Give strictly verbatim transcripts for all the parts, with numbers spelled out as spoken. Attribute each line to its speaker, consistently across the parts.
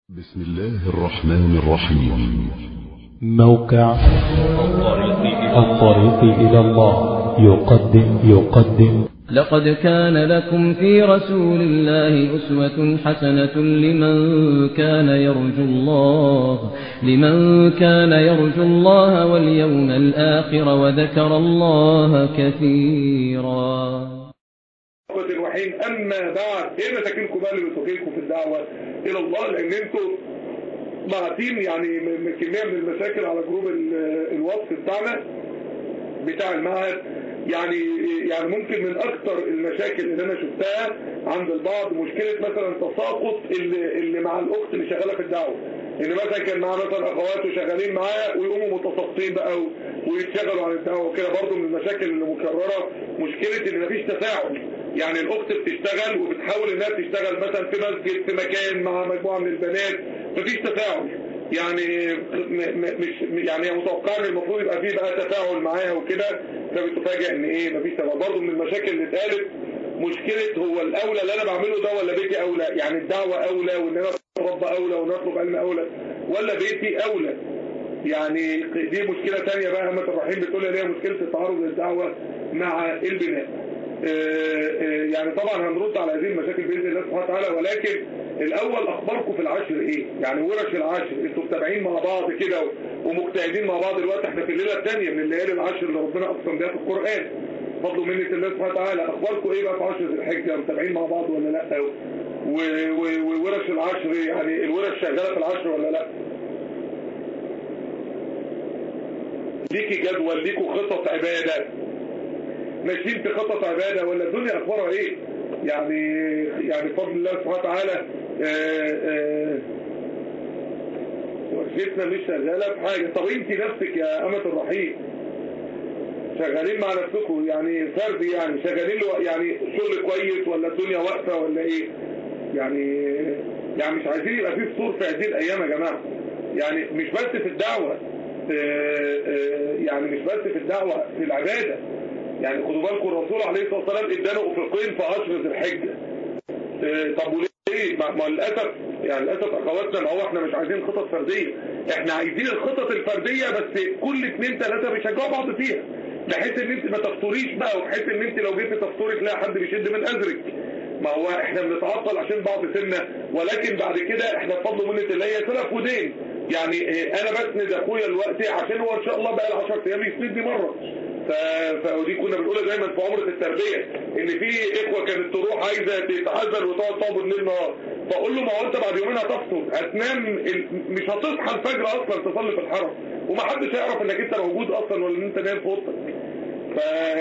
Speaker 1: بسم الله الرحمن الرحيم.
Speaker 2: موقع الطريق إلى الله يقدم يقدم
Speaker 3: لقد كان لكم في رسول الله أسوة حسنة لمن كان يرجو الله لمن كان يرجو الله واليوم الآخر وذكر الله كثيرا.
Speaker 4: الرحيم. أما بعد، إيه مشاكلكم بقى اللي بتواجهكم في الدعوة إلى الله؟ لأن أنتوا بعتين يعني كمية من المشاكل على جروب الواتس بتاعنا بتاع المعهد. يعني يعني ممكن من أكتر المشاكل اللي أنا شفتها عند البعض مشكلة مثلا تساقط اللي, اللي مع الأخت اللي شغالة في الدعوة، إن مثلا كان معاه مثلا أخواته شغالين معايا ويقوموا متساقطين بقى ويتشغلوا عن الدعوة وكده. برضه من المشاكل اللي مكررة مشكلة إن مفيش تفاعل. يعني الأخت بتشتغل وبتحاول إنها تشتغل مثلا في مسجد في مكان مع مجموعة من البنات، مفيش تفاعل. يعني مش يعني متوقع ان المفروض يبقى فيه بقى تفاعل معاها وكده، فبتفاجئ ان ايه مفيش تفاعل. برضه من المشاكل اللي اتقالت مشكله هو الاولى اللي انا بعمله ده ولا بيتي اولى؟ يعني الدعوه اولى وان انا اتربى اولى ونطلب علم اولى ولا بيتي اولى؟ يعني دي مشكله ثانيه بقى. أمة الرحيم بتقول لي هي مشكله تعارض الدعوه مع البناء. يعني طبعا هنرد على هذه المشاكل باذن الله سبحانه وتعالى، ولكن الاول اخباركم في العشر ايه؟ يعني ورش العشر انتوا متابعين مع بعض كده ومجتهدين مع بعض. دلوقتي احنا في الليله الثانيه من الليالي العشر اللي ربنا اقسم بها في القران، فضل منة الله سبحانه وتعالى. اخباركم ايه بقى في عشر ذي الحجه؟ متابعين مع بعض ولا لا؟ وورش العشر يعني الورش شغاله في العشر ولا لا؟ ليكي جدول، ليكوا خطط عباده، ماشيين في خطط عباده ولا الدنيا اخبارها ايه؟ يعني يعني بفضل الله سبحانه وتعالى ورشتنا مش شغاله في حاجه. طب انت نفسك يا أمة الرحيم شغالين مع نفسكم يعني فردي؟ يعني شغالين يعني شغل كويس ولا الدنيا واقفه ولا ايه؟ يعني يعني مش عايزين يبقى في فطور في هذه الايام يا جماعه. يعني مش بس في الدعوه، يعني مش بس في الدعوه، في العباده. يعني خدوا بالكم الرسول عليه الصلاه والسلام ادانا افقين في عشر ذي الحجه. طب وليه؟ ما للاسف يعني للاسف اخواتنا، ما هو احنا مش عايزين خطط فرديه، احنا عايزين الخطط الفرديه بس كل اثنين ثلاثه بيشجعوا بعض فيها، بحيث ان انت ما تفطريش بقى، وبحيث ان انت لو جيتي تفطري تلاقي حد بيشد من ازرك. ما هو احنا بنتعطل عشان بعض سنه، ولكن بعد كده احنا بفضل منة الله هي سلف ودين. يعني انا بسند اخويا دلوقتي عشان هو ان شاء الله بقى له عشر ايام يسندني مره. ف... فودي كنا بنقولها دايما في عمره التربيه، ان في اخوه كانت تروح عايزه تتعذر وتقعد تعبد الليل نهار، فاقول له ما هو انت بعد يومين هتفطر، هتنام ال... مش هتصحى الفجر اصلا تصلي في الحرم، ومحدش هيعرف انك انت موجود اصلا ولا ان انت نايم في اوضتك. ف...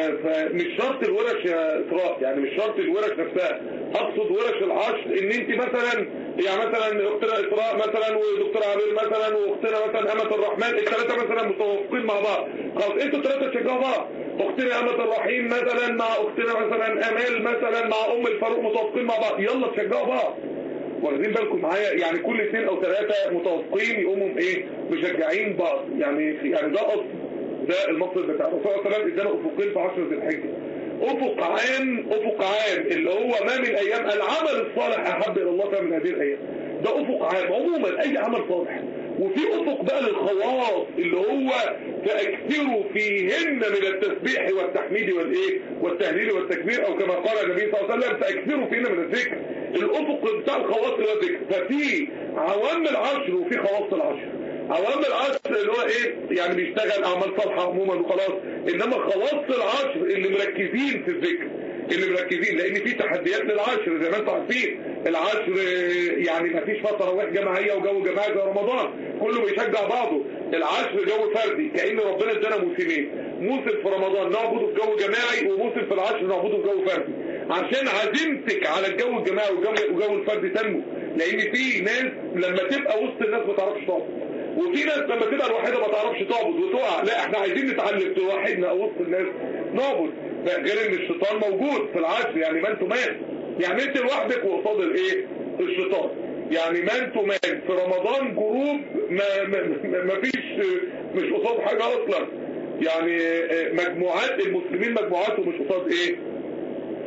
Speaker 4: فمش شرط الورش يا اسراء، يعني مش شرط الورش نفسها، اقصد ورش العشر ان انت مثلا يعني مثلا اختنا اسراء مثلا ودكتور عبير مثلا واختنا مثلا أمة الرحمن، الثلاثه مثلا متوافقين مع بعض، خلاص انتوا الثلاثه تشجعوا بعض. اختنا أمة الرحيم مثلا مع اختنا مثلا امال مثلا مع ام الفاروق متوافقين مع بعض، يلا تشجعوا بعض. واخدين بالكم معايا؟ يعني كل اثنين او ثلاثه متوافقين يقوموا ايه مشجعين بعض. يعني يعني ده اصل، ده المقصد بتاع الرسول صلى الله عليه وسلم ادانا افقين في عشر ذي الحجه. افق عام، افق عام اللي هو ما من ايام العمل الصالح احب الى الله من هذه الايام. ده افق عام عموما اي عمل صالح. وفي افق بقى للخواص اللي هو فاكثروا فيهن من التسبيح والتحميد والايه والتهليل والتكبير، او كما قال النبي صلى الله عليه وسلم فاكثروا فيهن من الذكر. الافق بتاع الخواص اللي هو الذكر. ففي عوام العشر وفي خواص العشر. عوام العشر اللي هو ايه يعني بيشتغل اعمال صالحه عموما وخلاص، انما خواص العشر اللي مركزين في الذكر، اللي مركزين، لان في تحديات للعشر زي ما انتم عارفين. العشر يعني ما فيش فتره تراويح جماعيه وجو جماعي زي رمضان، كله بيشجع بعضه. العشر جو فردي، كأن ربنا ادانا موسمين، موسم في رمضان نعبده في جو جماعي، وموسم في العشر نعبده في جو فردي، عشان عزيمتك على الجو الجماعي وجو الفردي تنمو. لان في ناس لما تبقى وسط الناس ما تعرفش تعبد، وفي ناس لما تبقى الوحيده ما تعرفش تعبد وتقع. لا احنا عايزين نتعلم توحدنا او وسط الناس نعبد. غير ان الشيطان موجود في العشر، يعني ما انتوا مان، يعني انت لوحدك وقصاد الايه الشيطان. يعني ما انتوا مان في رمضان جروب ما, ما, ما فيش مش قصاد حاجه اصلا. يعني مجموعات المسلمين مجموعات ومش قصاد ايه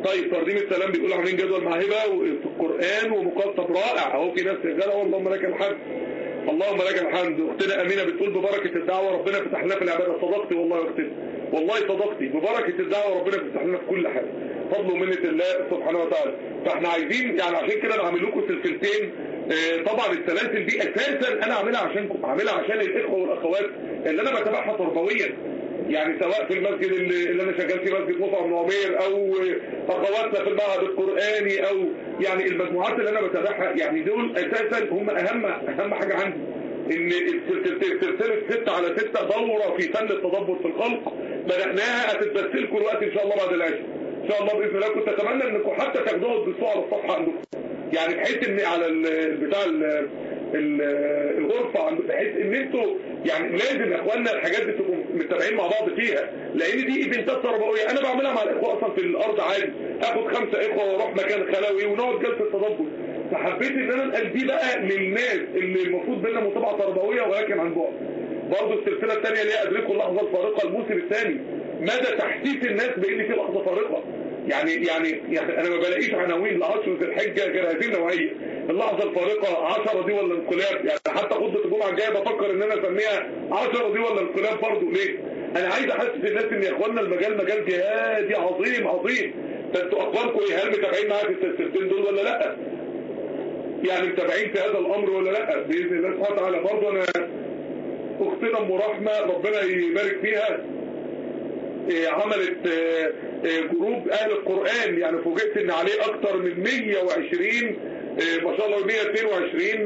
Speaker 4: طيب ترنيم السلام بيقول عاملين جدول مع هبه في القران ومقطب رائع اهو، في ناس شغاله اللهم لك الحمد اللهم لك الحمد. اختنا امينه بتقول ببركه الدعوه ربنا فتح لنا في العباده. صدقتي والله يا اختنا، والله صدقتي، ببركه الدعوه ربنا فتح لنا في كل حاجه، فضل ومنه الله سبحانه وتعالى. فاحنا عايزين يعني عشان كده انا عامل لكم سلسلتين. اه طبعا السلاسل دي اساسا انا عاملها عشانكم، عاملها عشان الاخوه والاخوات اللي انا بتابعها تربويا، يعني سواء في المسجد اللي, اللي انا شغال فيه مسجد مصعب بن عمير، او اخواتنا في المعهد القراني، او يعني المجموعات اللي انا بتابعها، يعني دول اساسا هم اهم اهم حاجه عندي. ان سلسله ستة على ستة دوره في فن التدبر في الخلق بدأناها، هتتبث لكم الوقت ان شاء الله بعد العشاء ان شاء الله باذن الله. كنت اتمنى انكم حتى تاخدوها تبصوا على الصفحه عندكم، يعني بحيث ان على البتاع الغرفه، بحيث ان انتوا يعني لازم يا اخواننا الحاجات دي تبقوا متابعين مع بعض فيها، لان دي ايفنتات تربويه انا بعملها مع الاخوه اصلا في الارض عادي، اخد خمسه اخوه واروح مكان خلوي ونقعد جلسه تدبر. فحبيت ان انا انقل دي بقى للناس اللي المفروض بينا متابعه تربويه ولكن عن بعد. برضه السلسله الثانيه اللي هي ادركوا اللحظه الفارقه، الموسم الثاني مدى تحسيس الناس بان في لحظه فارقه. يعني يعني يعني انا ما بلاقيش عناوين لعشر ذي الحجه غير هذه النوعيه، اللحظه الفارقه عشرة دي ولا انقلاب. يعني حتى خطبه الجمعه الجايه بفكر ان انا اسميها عشرة دي ولا انقلاب برضه. ليه؟ انا عايز احسس الناس ان يا اخوانا المجال مجال جهادي عظيم عظيم. فانتوا اخباركم ايه؟ هل متابعين معايا في السلسلتين دول ولا لا؟ يعني متابعين في هذا الامر ولا لا؟ باذن الله سبحانه وتعالى. برضه انا اختنا ام رحمه ربنا يبارك فيها عملت جروب اهل القرآن، يعني فوجئت ان عليه اكتر من مية وعشرين ما شاء الله، مية واتنين وعشرين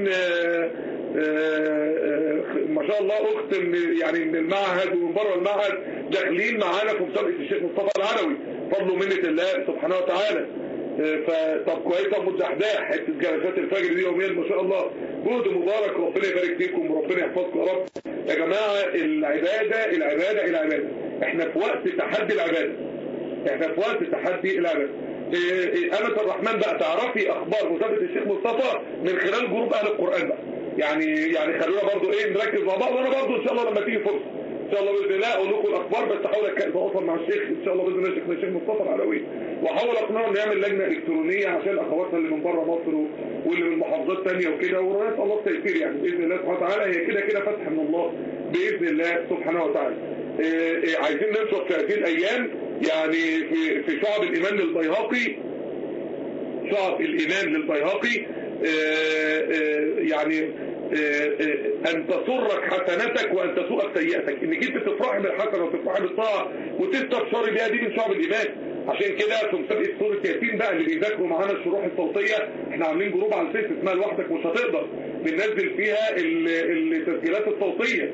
Speaker 4: ما شاء الله اخت يعني من المعهد ومن بره المعهد داخلين معانا في مسابقه الشيخ مصطفى العلوي، فضل ومنه الله سبحانه وتعالى. فطب كويسه مدحداح حته جلسات الفجر دي يوميا ما شاء الله، جهد مبارك، ربنا يبارك فيكم وربنا يحفظكم يا رب. يا جماعه العباده العباده العباده، احنا في وقت تحدي العباده، احنا في وقت تحدي العباده. أمة الرحمن بقى تعرفي اخبار مسابقه الشيخ مصطفى من خلال جروب اهل القرآن بقى، يعني يعني خلونا برضو ايه نركز مع بعض، وانا برضو ان شاء الله لما تيجي فرصه ان شاء الله باذن الله اقول لكم الاخبار، بس احاول اتواصل مع الشيخ ان شاء الله باذن الله شيخنا الشيخ مصطفى العلوي، واحاول اقنعه انه يعمل لجنه الكترونيه عشان اخواتنا اللي من بره مصر واللي من محافظات ثانيه وكده، ونسال الله التيسير يعني باذن الله سبحانه وتعالى. هي كده كده فتح من الله باذن الله سبحانه وتعالى. إيه إيه عايزين ننشر في هذه الايام يعني في في شعب الايمان للبيهقي، شعب الايمان للبيهقي إيه إيه يعني ان تسرك حسناتك وان تسوءك سيئتك، انك انت تفرح بالحسنه وتفرح بالطاعه وتستبشر بها، دي من شعب الايمان. عشان كده في مسابقه سوره ياسين بقى اللي بيذاكروا معانا الشروح الصوتيه، احنا عاملين جروب على الفيس اسمها لوحدك مش هتقدر، بننزل فيها التسجيلات الصوتيه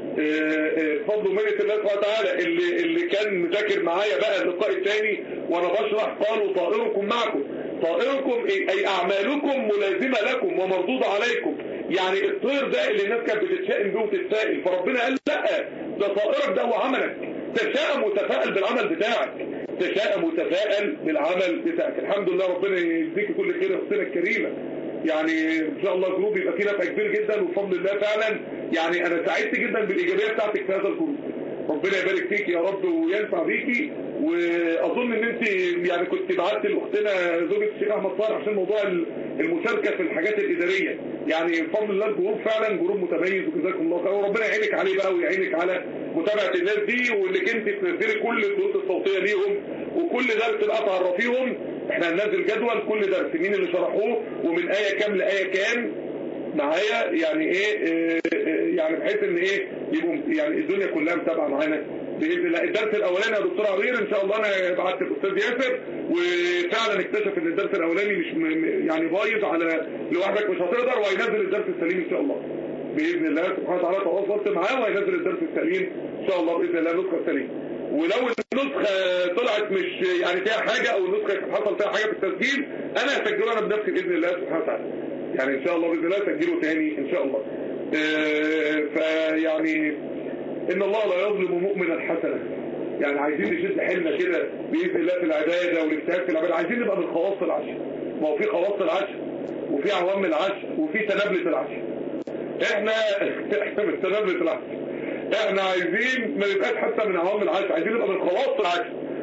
Speaker 4: بفضل ومنه الله سبحانه وتعالى. اللي اللي كان مذاكر معايا بقى اللقاء الثاني وانا بشرح قالوا طائركم معكم، طائركم اي اعمالكم ملازمه لكم ومردوده عليكم، يعني الطير ده اللي الناس كانت بتتشائم بيه وتتسائل، فربنا قال لا ده طائرك ده هو عملك، تشاءم وتفائل بالعمل بتاعك، تشاءم وتفائل بالعمل بتاعك. الحمد لله ربنا يديك كل خير يا اختنا الكريمه، يعني ان شاء الله جروب يبقى فيه نفع كبير جدا وبفضل الله فعلا. يعني انا سعدت جدا بالايجابيه بتاعتك في هذا الجروب، ربنا يبارك فيك يا رب وينفع بيكي. واظن ان انت يعني كنت بعتي لاختنا زوجة الشيخ احمد صالح عشان موضوع المشاركه في الحاجات الاداريه، يعني بفضل الله الجروب فعلا جروب متميز وجزاكم الله خير، وربنا يعينك عليه بقى ويعينك على متابعه الناس دي، وانك انت تنزلي كل الدروس الصوتيه ليهم وكل درس بقى تعرفيهم. احنا هننزل جدول كل درس مين اللي شرحوه ومن ايه كام لايه كام معايا، يعني ايه, إيه يعني بحيث ان ايه يبقوا يعني الدنيا كلها متابعه معانا باذن الله. الدرس الاولاني يا دكتور عبير ان شاء الله انا بعت الاستاذ ياسر وفعلا اكتشف ان الدرس الاولاني مش يعني بايظ على لوحدك مش هتقدر، وهينزل الدرس السليم ان شاء الله باذن الله سبحانه وتعالى. تواصلت معاه وهينزل الدرس السليم ان شاء الله باذن الله النسخه السليمه. ولو النسخه طلعت مش يعني فيها حاجه او النسخه حصل فيها حاجه في التسجيل انا هسجله انا بنفسي باذن الله سبحانه وتعالى، يعني ان شاء الله باذن الله اسجله تاني ان شاء الله. آه فيعني ان الله لا يظلم مؤمنا حسنه، يعني عايزين نشد حيلنا كده باذن الله في العباده والاجتهاد في العباده، عايزين نبقى من خواص العشر. ما هو في خواص العشر وفي عوام العشر وفي تنابله العشر، احنا احنا من تنابله العشر، احنا عايزين ما نبقاش حتى من عوام العشر، عايزين نبقى من خواص العشر.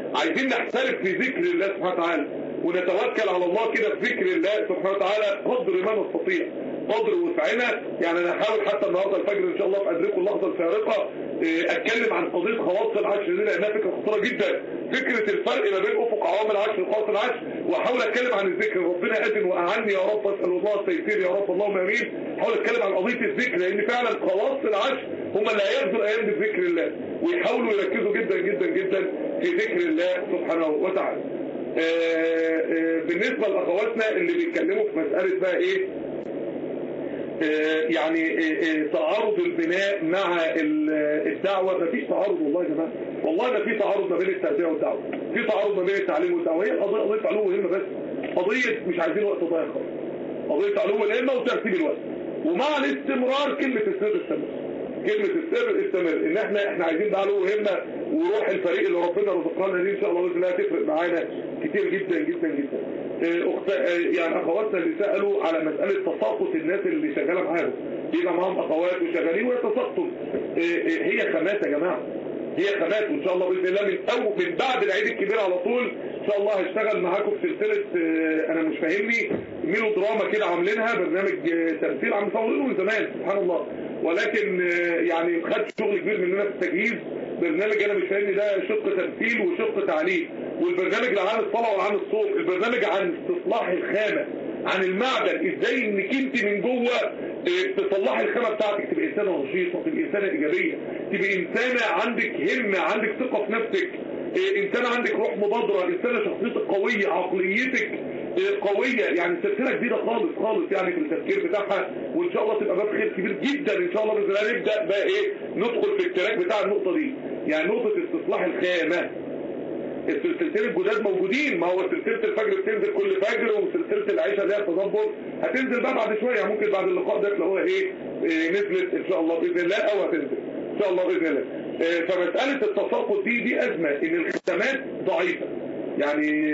Speaker 4: عايزين نحترف في ذكر الله سبحانه وتعالى ونتوكل على الله كده في ذكر الله سبحانه وتعالى قدر ما نستطيع، قدر وسعنا. يعني انا هحاول حتى النهارده الفجر ان شاء الله في ادركوا اللحظه الفارقه اتكلم عن قضيه خواص العشر دي لانها فكره خطيره جدا، فكره الفرق ما بين افق عوام العشر وخواص العشر، واحاول اتكلم عن الذكر. ربنا اذن واعني يا رب، اسال الله التيسير يا رب، اللهم امين. احاول اتكلم عن قضيه الذكر لان فعلا خواص العشر هم اللي هياخدوا الايام دي بذكر الله ويحاولوا يركزوا جدا جدا جدا في ذكر الله سبحانه وتعالى. آآ آآ بالنسبه لاخواتنا اللي بيتكلموا في مساله بقى ايه يعني تعارض البناء مع الدعوة، مفيش تعارض والله يا جماعة، والله ما في تعارض ما بين التربية والدعوة، في تعارض ما بين التعليم والدعوة. هي قضية قضية علو مهمة، بس قضية مش عايزين وقت ضايع خالص، قضية علو الهمة وترتيب الوقت ومع الاستمرار. كلمة السر استمر، كلمة السر استمر، ان احنا احنا عايزين علو همة وروح الفريق اللي ربنا رزقنا دي ان شاء الله باذن الله هتفرق معانا كتير جدا جدا جدا. اخت يعني اخواتنا اللي سالوا على مساله تساقط الناس اللي شغاله معاهم، بيبقى معاهم اخوات وشغالين ويتساقطوا، هي خامات يا جماعه، هي خامات. وان شاء الله باذن الله من او من بعد العيد الكبير على طول ان شاء الله هشتغل معاكم في سلسله انا مش فاهمني ميلو دراما كده عاملينها، برنامج تمثيل عم مصورينه من زمان سبحان الله، ولكن يعني خد شغل كبير مننا في التجهيز. برنامج انا مش فاهمني ده شق تمثيل وشق تعليم، والبرنامج عن الصلاه وعن الصوم، البرنامج عن استصلاح الخامه، عن المعدن، ازاي انك انت من جوه تصلحي الخامه بتاعتك، تبقى انسانه نشيطه، تبقى انسانه ايجابيه، تبقى انسانه عندك همه، عندك ثقه في نفسك، انسانه عندك روح مبادره، انسانه شخصيتك قويه، عقليتك قويه، يعني سلسله جديده خالص خالص يعني في التفكير بتاعها، وان شاء الله تبقى باب خير كبير جدا ان شاء الله باذن الله. نبدا بقى ايه ندخل في التراك بتاع النقطه دي، يعني نقطه استصلاح الخامه. السلسلتين الجداد موجودين، ما هو سلسله الفجر بتنزل كل فجر، وسلسله العشاء اللي هي التدبر هتنزل بقى بعد شويه، ممكن بعد اللقاء ده تلاقوها ايه, إيه نزلت ان شاء الله باذن الله او هتنزل ان شاء الله باذن الله. إيه فمساله التساقط دي دي ازمه، ان الخامات ضعيفه، يعني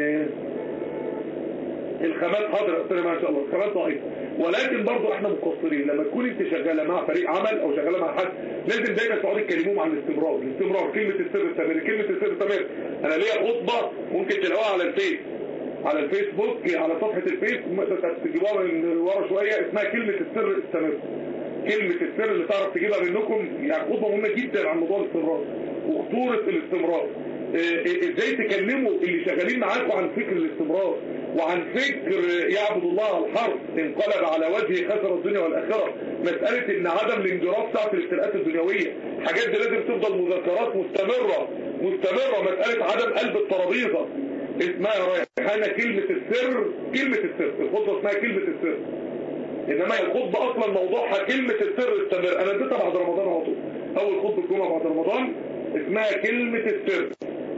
Speaker 4: الخامات حاضره ما شاء الله الخامات ضعيفه، ولكن برضو احنا مقصرين. لما تكون انت شغاله مع فريق عمل او شغاله مع حد لازم دايما تقعدوا تكلموهم عن الاستمرار، الاستمرار كلمه السر استمر، كلمه السر استمر. انا ليا خطبه ممكن تلاقوها على الفيس، على الفيسبوك، على صفحه الفيس تجيبوها من ورا شويه، اسمها كلمه السر استمر. كلمه السر اللي تعرف تجيبها منكم، يعني خطبه مهمه جدا عن موضوع الاستمرار وخطوره الاستمرار. ازاي تكلموا اللي شغالين معاكم عن فكر الاستمرار وعن فكر يعبد الله على الحرف انقلب على وجهه خسر الدنيا والاخره. مساله ان عدم الانجراف ساعه الابتلاءات الدنيويه، حاجات دي لازم تفضل مذكرات مستمره مستمره. مساله عدم قلب الترابيزه اسمها ريحانه كلمه السر، كلمه السر الخطبه اسمها كلمه السر، انما الخطبه اصلا موضوعها كلمه السر استمر. انا اديتها بعد رمضان على طول، اول خطبه الجمعه بعد رمضان اسمها كلمه السر.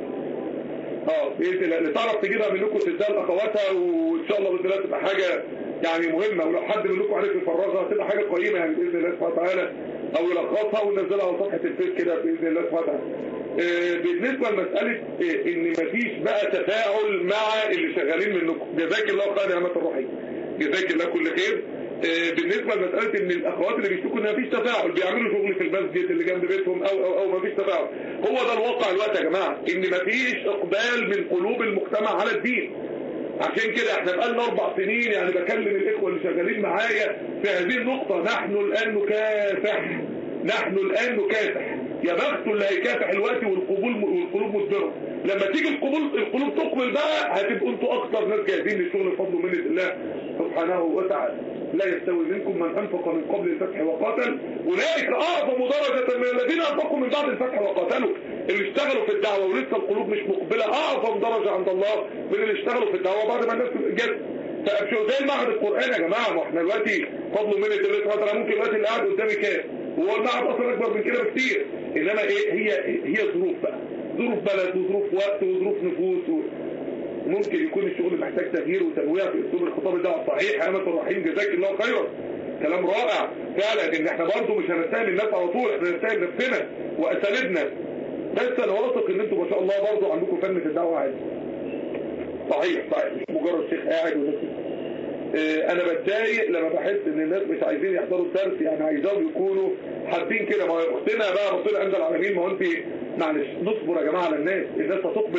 Speaker 4: اه باذن الله اللي تعرف تجيبها منكم تديها لاخواتها، وان شاء الله باذن الله تبقى حاجه يعني مهمه، ولو حد منكم عارف يفرغها تبقى حاجه قيمه يعني باذن الله سبحانه وتعالى، او يلخصها وننزلها على صفحه الفيس كده باذن الله سبحانه وتعالى. آه بالنسبه لمساله آه ان مفيش بقى تفاعل مع اللي شغالين منكم، جزاك الله خير يا عماد الرحيم، جزاك الله كل خير. آه بالنسبه لمساله ان الاخوات اللي بيشتكوا ان مفيش تفاعل، بيعملوا شغل في المسجد اللي جنب بيتهم او او او مفيش تفاعل، هو ده الواقع الوقت يا جماعه، ان مفيش اقبال من قلوب المجتمع على الدين. عشان كده احنا بقالنا اربع سنين يعني بكلم الاخوه اللي شغالين معايا في هذه النقطه، نحن الان نكافح، نحن الان نكافح. يا بخت اللي هيكافح الوقت والقبول والقلوب مدبره. لما تيجي القبول القلوب تقبل بقى هتبقوا انتوا اكتر ناس جاهزين للشغل بفضل ومنه الله سبحانه وتعالى. لا يستوي منكم من انفق من قبل الفتح وقاتل اولئك اعظم درجه من الذين انفقوا من بعد الفتح وقاتلوا. اللي اشتغلوا في الدعوه ولسه القلوب مش مقبله اعظم درجه عند الله من اللي اشتغلوا في الدعوه بعد ما الناس جت. فابشروا زي المعهد القراني يا جماعه، ما احنا دلوقتي فضل ومنه الله سبحانه وتعالى ممكن دلوقتي اللي قاعد قدامي كام وهو المعهد اصلا اكبر من كده بكتير، انما ايه هي هي ظروف بقى، ظروف بلد وظروف وقت وظروف نفوس و... ممكن يكون الشغل محتاج تغيير وتنويع في اسلوب الخطاب الدعوه الصحيح. يا امة الرحيم جزاك الله خيرا، كلام رائع فعلا، ان احنا برضه مش هنستاهل الناس على طول، احنا هنستاهل نفسنا واساليبنا. بس انا واثق ان انتم ما شاء الله برضه عندكم فن في الدعوه عادي. صحيح صحيح، مش مجرد شيخ قاعد وناس. اه انا بتضايق لما بحس ان الناس مش عايزين يحضروا الدرس، يعني عايزاهم يكونوا حابين كده. ما اختنا بقى ربنا عند العالمين، ما هو انت معلش نصبر يا جماعه على الناس، الناس هتقبل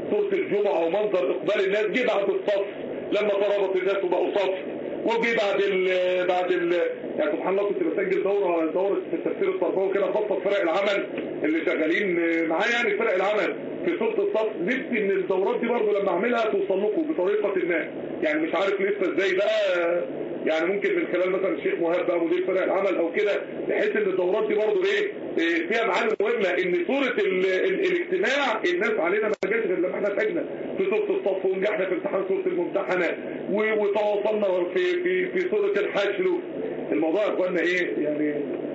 Speaker 4: سورة الجمعة ومنظر اقبال الناس، جه بعد الصف لما ترابط الناس وبقوا صف، وجي بعد ال بعد ال يعني سبحان الله كنت بسجل دوره دوره في التفسير التربوي كده خاصه فرق العمل اللي شغالين معايا يعني فرق العمل في سوره الصف. نفسي ان الدورات دي برضه لما اعملها توصل لكم بطريقه ما، يعني مش عارف لسه ازاي بقى، يعني ممكن من خلال مثلا الشيخ مهاب بقى مدير فرق العمل او كده، بحيث ان الدورات دي برضه ايه فيها معاني مهمه، ان سوره ال ال الاجتماع الناس علينا ما جاتش غير لما احنا تعبنا في سوره الصف ونجحنا في امتحان سوره الممتحنه وتواصلنا في في في سوره الحشر. الموضوع يا اخوانا ايه يعني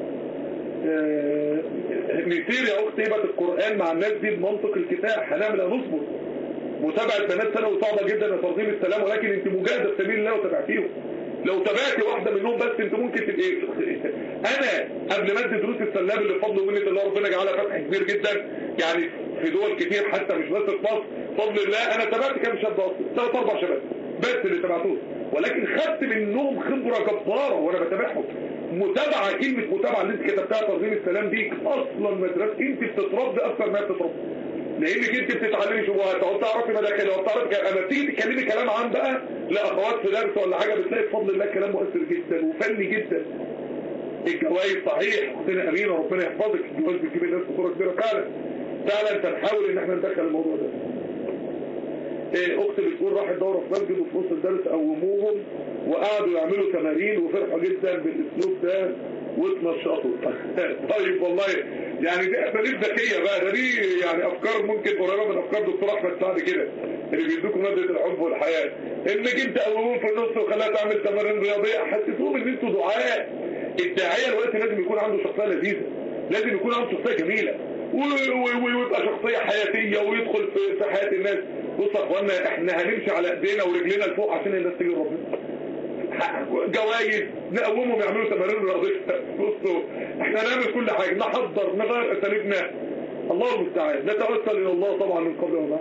Speaker 4: آه نسير يا اختي هبه القران مع الناس دي بمنطق الكفاح، هنعمل هنصبر. متابعه بنات ثانوي صعبه جدا يا ترغيم السلام، ولكن انت مجاهده في سبيل الله وتابعتيهم. لو تابعتي واحده منهم بس انت ممكن تبقى انا قبل ما ادي دروس السلام اللي بفضل ومنه الله ربنا جعلها فتح كبير جدا يعني في دول كتير حتى مش بس في مصر بفضل الله، انا تابعت كام شاب اصلا ثلاث اربع شباب بس اللي تابعتوهم، ولكن خدت منهم خبره جباره وانا بتابعهم. متابعه كلمه متابعه اللي انت كتبتها ترغيم السلام دي اصلا مدرسه، انت بتتربي اكثر ما بتتربي، لانك انت بتتعلمي شبهات او تعرفي مداخلها وبتعرفي اما تيجي تتكلمي كلام عام بقى لاخوات في درس ولا حاجه بتلاقي بفضل الله كلام مؤثر جدا وفني جدا. الجوائز صحيح ربنا امين وربنا يحفظك، الجوائز بتجيب الناس بصوره كبيره فعلا فعلا. فنحاول ان احنا ندخل الموضوع ده. ايه اختي بتقول راحت دوره في مسجد وفي نص الدرس قوموهم وقعدوا يعملوا تمارين وفرحوا جدا بالاسلوب ده واتنشطوا. طيب والله يعني دي اساليب ذكيه بقى، ده دي يعني افكار ممكن قريبه من افكار دكتور احمد سعد كده اللي بيدوكم ماده الحب والحياه، انك انت قوموهم في النص وخلاها تعمل تمارين رياضيه، حسسوهم ان انتوا دعاء. الداعيه دلوقتي لازم يكون عنده شخصيه لذيذه، لازم يكون عنده شخصيه جميله ويبقى شخصيه حياتيه ويدخل في حياه الناس. بصوا يا اخوانا احنا هنمشي على ايدينا ورجلينا لفوق عشان الناس تيجي لربنا. جوايز نقومهم يعملوا تمارين رياضيه. بصوا احنا نعمل كل حاجه، نحضر نغير اساليبنا، الله المستعان، نتوسل الى الله طبعا من قبل وما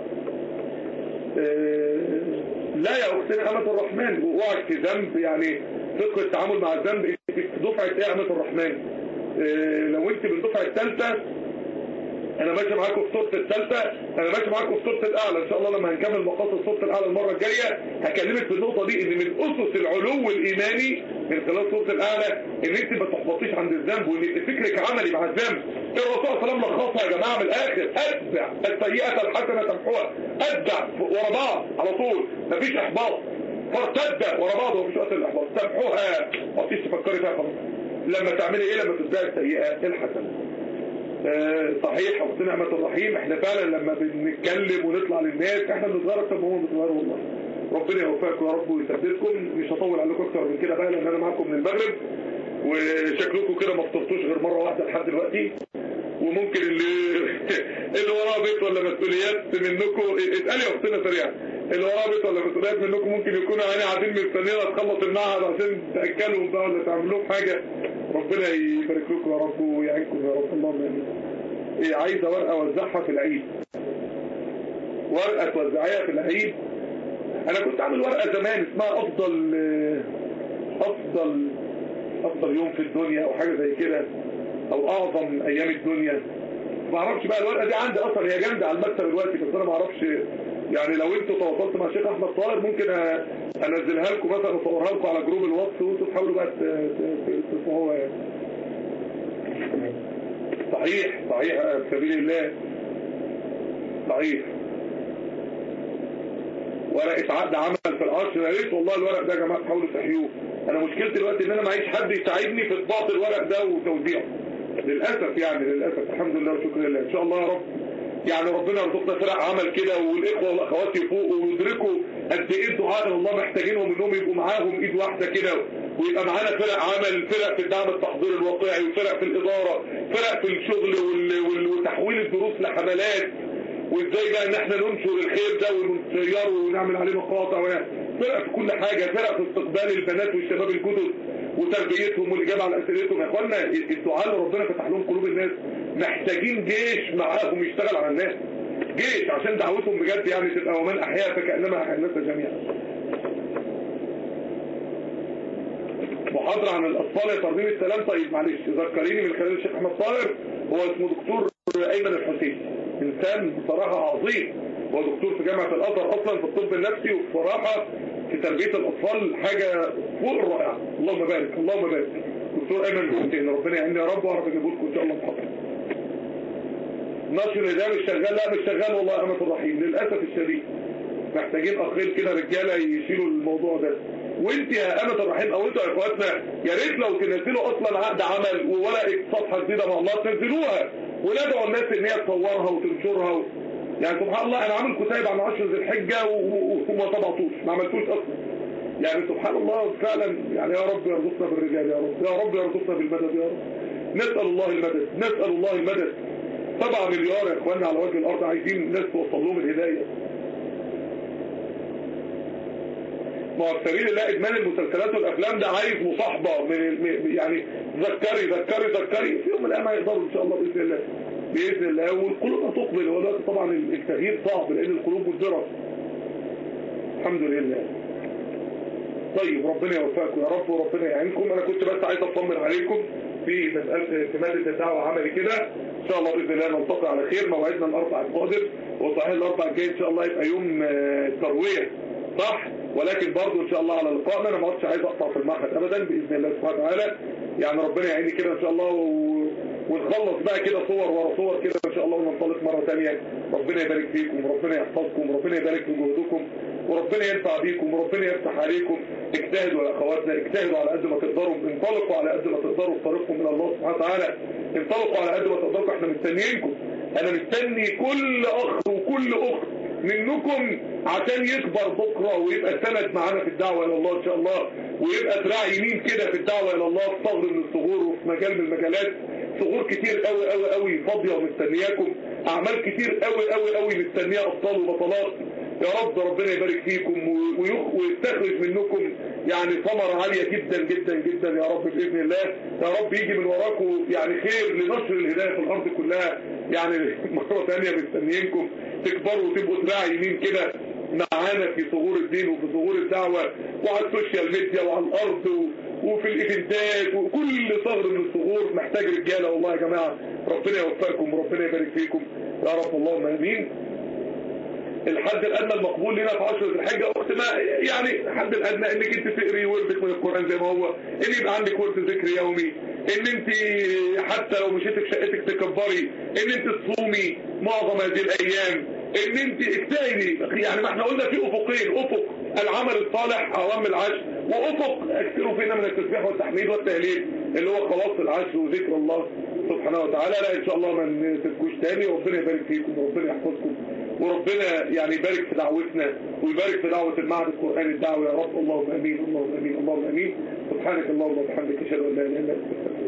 Speaker 4: اه لا يا اختنا امة الرحمن وقعت في ذنب، يعني فقه التعامل مع الذنب. انت في دفعه ايه يا امة الرحمن؟ اه لو انت من الدفعه الثالثه انا ماشي معاكم في سوره الثالثه، انا ماشي معاكم في سوره الاعلى ان شاء الله. لما هنكمل مقاصد سوره الاعلى المره الجايه هكلمك في النقطه دي، ان من اسس العلو الايماني من خلال سوره الاعلى ان انت ما تحبطيش عند الذنب وان فكرك عملي مع الذنب. الرسول صلى الله عليه وسلم لخصها يا جماعه من الاخر، اتبع السيئه الحسنه تمحوها، اتبع ورا بعض على طول مفيش احباط، فارتد ورا بعض ومفيش وقت الاحباط، تمحوها ما فيش تفكري فيها خلاص. لما تعملي ايه؟ لما تتبعي السيئه الحسنه. آه صحيح اختنا نعمة الرحيم، احنا فعلا لما بنتكلم ونطلع للناس احنا بنتغير اكتر ما هم بيتغيروا والله. ربنا يوفقكم يا رب ويسددكم. مش هطول عليكم اكتر من كده بقى لان انا معاكم من المغرب وشكلكم كده ما فطرتوش غير مره واحده لحد دلوقتي، وممكن اللي اللي وراه بيت ولا مسؤوليات منكم اسالي يا اختنا سريعا، اللي وراه بيت ولا مسؤوليات منكم ممكن يكونوا يعني قاعدين مستنيين تخلص المعهد عشان تاكلوا بقى ولا تعملوا حاجه. ربنا يبارك لكم يا رب ويعينكم يا رب. اللهم امين. ايه عايزه ورقه اوزعها في العيد، ورقه توزعيها في العيد. انا كنت عامل ورقه زمان اسمها افضل افضل افضل يوم في الدنيا او حاجه زي كده، او اعظم ايام الدنيا. ما اعرفش بقى الورقه دي عندي اصلا، هي جامده على المكتب دلوقتي بس انا ما اعرفش يعني. لو انتوا تواصلتوا مع الشيخ احمد طاهر ممكن انزلها لكم مثلا اصورها لكم على جروب الواتس وانتوا تحاولوا بقى تسمعوها يعني. صحيح صحيح في سبيل الله صحيح. ورقه عقد عمل في العشر، يا ريت والله الورق ده يا جماعه تحاولوا تحيوه. انا مشكلتي دلوقتي ان انا معيش حد يساعدني في طباعه الورق ده وتوزيعه للاسف يعني للاسف. الحمد لله وشكر لله. ان شاء الله يا رب يعني ربنا يرزقنا فرق عمل كده والاخوه والاخوات يفوقوا ويدركوا قد ايه الدعاء الله محتاجينهم انهم يبقوا معاهم ايد واحده كده، ويبقى معانا فرق عمل، فرق في الدعم التحضير الواقعي وفرق في الاداره، فرق في الشغل وتحويل الدروس لحملات، وازاي بقى ان احنا ننشر الخير ده ونشيره ونعمل عليه مقاطع، فرق في كل حاجه، فرق في استقبال البنات والشباب الجدد وتربيتهم والاجابه على اسئلتهم. يا اخوانا الدعاء اللي ربنا فتح لهم قلوب الناس محتاجين جيش معاهم يشتغل على الناس، جيش عشان دعوتهم بجد يعني تبقى ومن احياء فكانما احيا الناس جميعا. محاضره عن الاطفال يا ترغيم السلام. طيب معلش ذكريني من خلال الشيخ احمد طاهر، هو اسمه دكتور ايمن الحسين، انسان بصراحه عظيم هو دكتور في جامعة الازهر اصلا في الطب النفسي، وبصراحة في تربية الاطفال حاجة فوق الرائعة. اللهم بارك اللهم بارك. دكتور ايمن حسين ربنا يعيني يا رب، واعرف اجيبه لكم ان شاء الله محاضرة. نشر ده مش شغال، لا مش شغال والله يا امة الرحيم للاسف الشديد. محتاجين اخين كده رجاله يشيلوا الموضوع ده. وانت يا امة الرحيم او انتوا يا اخواتنا يا ريت لو تنزلوا اصلا عقد عمل وورقه صفحه جديده مع الله تنزلوها وندعوا الناس ان هي تصورها وتنشرها و... يعني سبحان الله انا عامل كتيب عن عشر ذي الحجه وما طبعتوش، ما عملتوش اصلا. يعني سبحان الله فعلا. يعني يا رب يرزقنا بالرجال يا رب، يا رب يرزقنا بالمدد يا رب. نسال الله المدد، نسال الله المدد. سبعة مليار يا اخواننا على وجه الارض، عايزين الناس توصل لهم الهدايه. ما هو سبيل الله ادمان المسلسلات والافلام ده عايز مصاحبه من يعني ذكري ذكري ذكري في يوم من الايام هيقدروا ان شاء الله باذن الله باذن الله. والقلوب هتقبل. هو دلوقتي طبعا التغيير صعب لان القلوب مدرة. الحمد لله. طيب ربنا يوفقكم يا رب وربنا يعينكم. انا كنت بس عايز اطمن عليكم في مساله في ماده الدعوه عملي كده. ان شاء الله باذن الله نلتقي على خير. موعدنا الاربعاء القادم، وصحيح الاربعاء الجاي ان شاء الله يبقى يوم ترويه صح، ولكن برضه ان شاء الله على لقائنا. انا ما عادش عايز اقطع في المعهد ابدا باذن الله سبحانه وتعالى. يعني ربنا يعيني كده ان شاء الله و... ونخلص بقى كده صور ورا صور كده ان شاء الله وننطلق مره ثانيه. ربنا يبارك فيكم وربنا يحفظكم وربنا يبارك في جهدكم وربنا ينفع بيكم وربنا يفتح عليكم. اجتهدوا يا اخواتنا، اجتهدوا على قد ما تقدروا، انطلقوا على قد ما تقدروا في طريقكم من الله سبحانه وتعالى. انطلقوا على قد ما تقدروا، احنا مستنيينكم. انا مستني كل اخ وكل اخت منكم عشان يكبر بكره ويبقى سند معانا في الدعوه الى الله ان شاء الله، ويبقى دراع يمين كده في الدعوه الى الله في ثغر من الثغور وفي مجال من المجالات. ثغور كتير قوي قوي قوي فاضيه ومستنياكم، اعمال كتير قوي قوي قوي مستنيه ابطال وبطلات. يا رب ربنا يبارك فيكم ويستخرج منكم يعني ثمره عاليه جدا جدا جدا يا رب باذن الله. يا رب يجي من وراكم يعني خير لنشر الهدايه في الارض كلها. يعني مره ثانيه مستنيينكم تكبروا وتبقوا دراع يمين كده معانا في ثغور الدين وفي ثغور الدعوه وعلى السوشيال ميديا وعلى الارض وفي الايفنتات وكل ثغر من الثغور محتاج رجاله والله يا جماعه. ربنا يوفقكم وربنا يبارك فيكم يا رب اللهم امين. الحد الادنى المقبول لنا في عشرة الحجه اخت ما يعني الحد الادنى انك انت تقري وردك من القران زي ما هو، ان يبقى عندك ورد ذكر يومي، ان انت حتى لو مشيت في شقتك تكبري، ان انت تصومي معظم هذه الايام، ان انت اجتهدي. يعني ما احنا قلنا في افقين، افق العمل الصالح اوام العشر، وافق اكثروا فينا من التسبيح والتحميد والتهليل اللي هو خلاص العشر وذكر الله سبحانه وتعالى. لا ان شاء الله ما نسيبكوش تاني. وربنا يبارك فيكم وربنا يحفظكم وربنا يعني يبارك في دعوتنا ويبارك في دعوة المعهد القرآني الدعوة يا رب. اللهم امين اللهم امين اللهم امين. سبحانك اللهم وبحمدك اشهد ان لا اله الا انت.